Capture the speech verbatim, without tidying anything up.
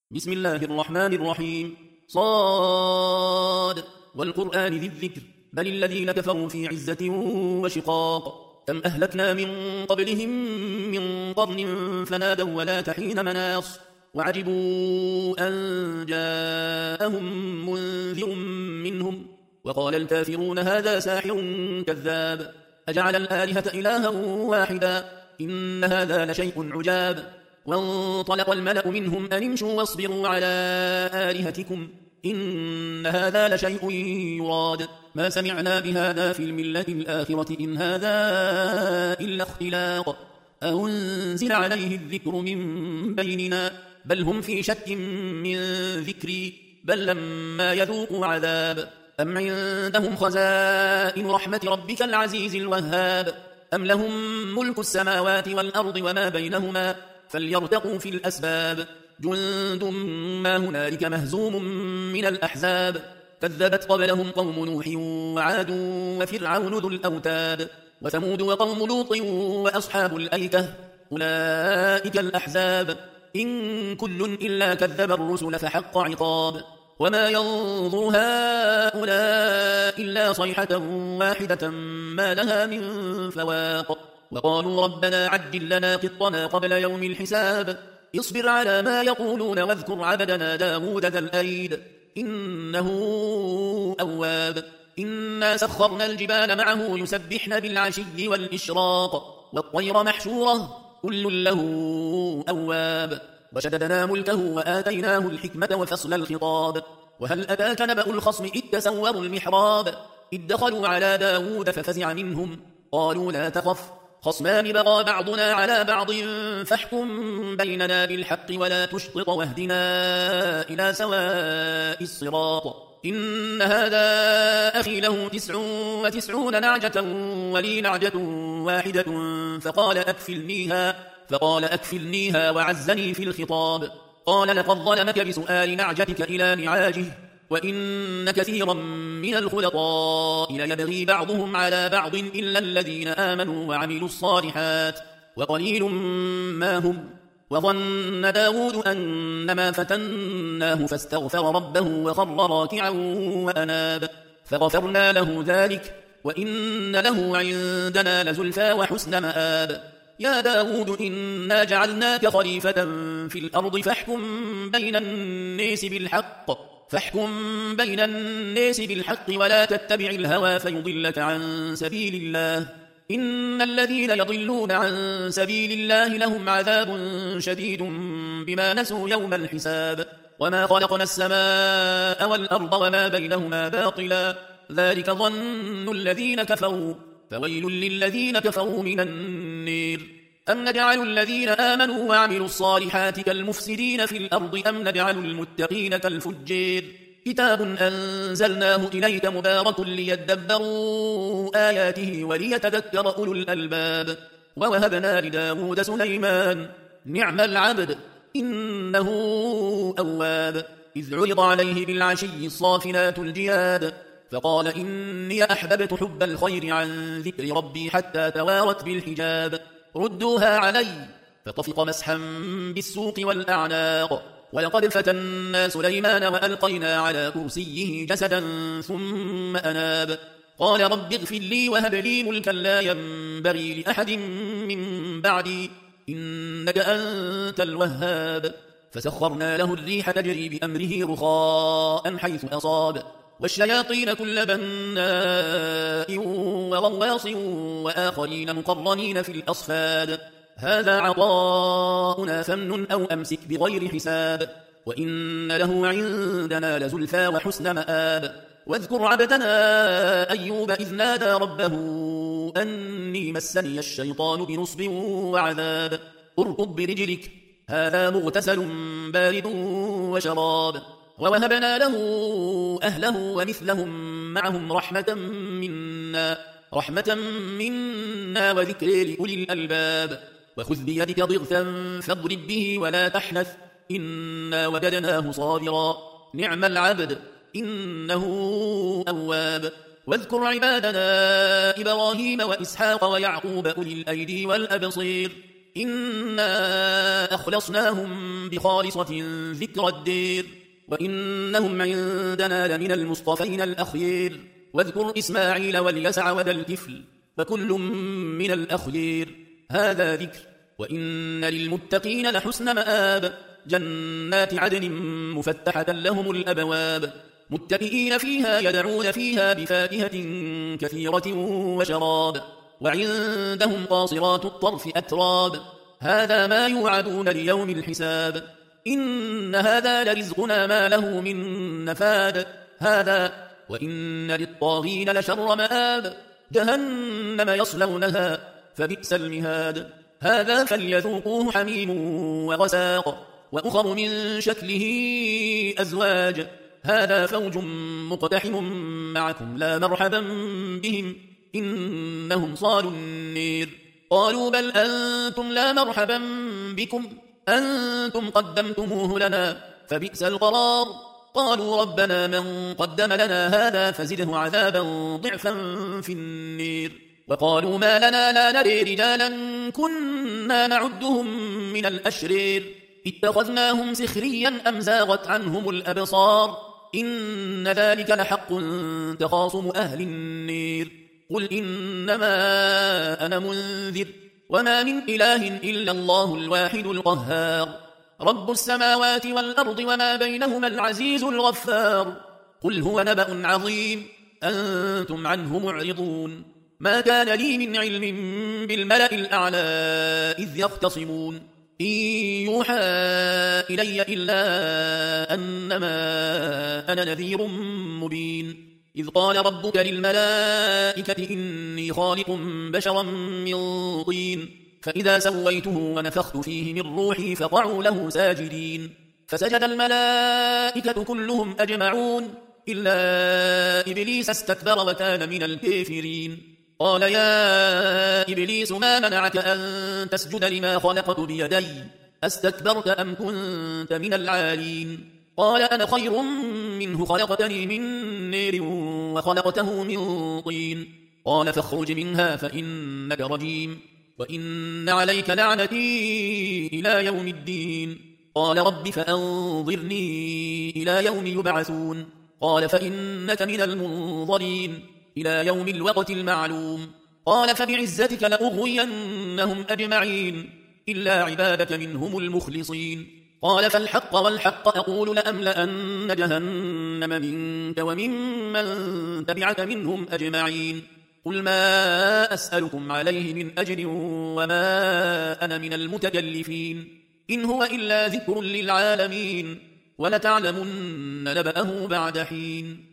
بسم الله الرحمن الرحيم. صاد والقرآن ذي الذكر بل الذين كفروا في عزة وشقاق. كم أهلكنا من قبلهم من قرن فنادوا ولا تحين مناص وعجبوا أن جاءهم منذر منهم وقال الكافرون هذا ساحر كذاب أجعل الآلهة إلها واحدا إن هذا لشيء عجاب. وانطلق الملأ منهم أن امشوا واصبروا على آلهتكم إن هذا لشيء يراد ما سمعنا بهذا في الملة الآخرة إن هذا إلا اختلاق أنزل عليه الذكر من بيننا بل هم في شك من ذكري بل لما يذوقوا عذاب أم عندهم خزائن رحمة ربك العزيز الوهاب أم لهم ملك السماوات والأرض وما بينهما فليرتقوا في الأسباب جند ما هنالك مهزوم من الأحزاب كذبت قبلهم قوم نوح وعاد وفرعون ذو الأوتاد وثمود وقوم لوط وأصحاب الأيكة أولئك الأحزاب إن كل إلا كذب الرسل فحق عقاب وما ينظر هؤلاء إلا صيحة واحدة ما لها من فواق وقالوا ربنا عجل لنا قطنا قبل يوم الحساب اصبر على ما يقولون واذكر عبدنا داود ذا الأيد إنه أواب إنا سخرنا الجبال معه يسبحن بالعشي والإشراق والطير محشورة كل له أواب وشددنا ملكه وآتيناه الحكمة وفصل الخطاب وهل أتاك نبأ الخصم إذ تسوروا المحراب إذ دخلوا على داود ففزع منهم قالوا لا تخف خصمان بغى بعضنا على بعض فاحكم بيننا بالحق ولا تشطط واهدنا إلى سواء الصراط إن هذا أخي له تسع وتسعون نعجة ولي نعجة واحدة فقال أكفلنيها فقال أكفلنيها وعزني في الخطاب قال لقد ظلمك بسؤال نعجتك إلى نعاجه وإن كثيرا من الخلطاء ليبغي بعضهم على بعض إلا الذين آمنوا وعملوا الصالحات وقليل ما هم وظن داود أنما فتناه فاستغفر ربه وخر راكعا وأناب فغفرنا له ذلك وإن له عندنا لزلفى وحسن مآب يا داود إنا جعلناك خليفة في الأرض فاحكم بين الناس بالحق فاحكم بين الناس بالحق ولا تتبع الهوى فيضلك عن سبيل الله إن الذين يضلون عن سبيل الله لهم عذاب شديد بما نسوا يوم الحساب وما خلقنا السماء والأرض وما بينهما باطلا ذلك ظن الذين كفروا فويل للذين كفروا من النير أم نجعل الذين آمنوا وعملوا الصالحات كالمفسدين في الأرض أم نجعل المتقين كالفجير كتاب أنزلناه إليك مبارك ليدبروا آياته وليتذكر أولو الألباب ووهبنا لداود سليمان نعم العبد إنه أواب إذ عرض عليه بالعشي الصافنات الجياد فقال إني أحببت حب الخير عن ذكر ربي حتى توارت بالحجاب ردوها علي فطفق مسحا بالسوق والأعناق ولقد فتنا سليمان وألقينا على كرسيه جسدا ثم أناب قال رب اغفر لي وهب لي ملكا لا ينبغي لأحد من بعدي إنك أنت الوهاب فسخرنا له الريح تجري بأمره رخاء حيث أصاب والشياطين كل بناء وغواص وآخرين مقرنين في الأصفاد هذا عطاؤنا فمن أو أمسك بغير حساب وإن له عندنا لزلفى وحسن مآب واذكر عبدنا أيوب إذ نادى ربه أني مسني الشيطان بنصب وعذاب اركض برجلك هذا مغتسل بارد وشراب ووهبنا له أهله ومثلهم معهم رحمة منا رحمة منا وذكر لأولي الألباب وخذ بيدك ضغثا فاضرب به ولا تحنث إنا وجدناه صابرا نعم العبد إنه أواب واذكر عبادنا إبراهيم وإسحاق ويعقوب أولي الأيدي والأبصير إنا أخلصناهم بخالصة ذكر الدير وإنهم عندنا لمن المصطفين الأخير واذكر إسماعيل واليسع وذا الكفل فكل من الأخير هذا ذكر وإن للمتقين لحسن مآب جنات عدن مفتحة لهم الأبواب متكئين فيها يدعون فيها بفاكهة كثيرة وشراب وعندهم قاصرات الطرف أتراب هذا ما يوعدون ليوم الحساب إن هذا لرزقنا ما له من نفاد هذا وإن للطاغين لشر مآب جهنم يصلونها فبئس المهاد هذا فليذوقوه حميم وغساق وأخر من شكله أزواج هذا فوج مقتحم معكم لا مرحبا بهم إنهم صالوا النير قالوا بل أنتم لا مرحبا بكم أنتم قدمتموه لنا فبئس القرار قالوا ربنا من قدم لنا هذا فزده عذابا ضعفا في النير وقالوا ما لنا لا نري رجالا كنا نعدهم من الأشرير اتخذناهم سخريا أم زاغت عنهم الأبصار إن ذلك لحق تخاصم أهل النير قل إنما أنا منذر وما من إله إلا الله الواحد القهار رب السماوات والأرض وما بينهما العزيز الغفار قل هو نبأ عظيم أنتم عنه معرضون ما كان لي من علم بالملأ الأعلى إذ يختصمون إن يوحى إلي إلا أنما أنا نذير مبين إذ قال ربك للملائكة إني خالق بشرا من طين فإذا سويته ونفخت فيه من روحي فقعوا له ساجدين فسجد الملائكة كلهم أجمعون إلا إبليس استكبر وكان من الكافرين قال يا إبليس ما منعك أن تسجد لما خلقت بيدي أستكبرت أم كنت من العالين قال أنا خير منه خلقتني من نير وخلقته من طين قال فاخرج منها فإنك رجيم وإن عليك لعنتي إلى يوم الدين قال رب فأنظرني إلى يوم يبعثون قال فإنك من المنظرين إلى يوم الوقت المعلوم قال فبعزتك لأغوينهم أجمعين إلا عبادك منهم المخلصين قال فالحق والحق أقول لأملأن جهنم منك وممن تبعك منهم أجمعين قل ما أسألكم عليه من أجر وما أنا من المتكلفين إن هو إلا ذكر للعالمين ولتعلمن نبأه بعد حين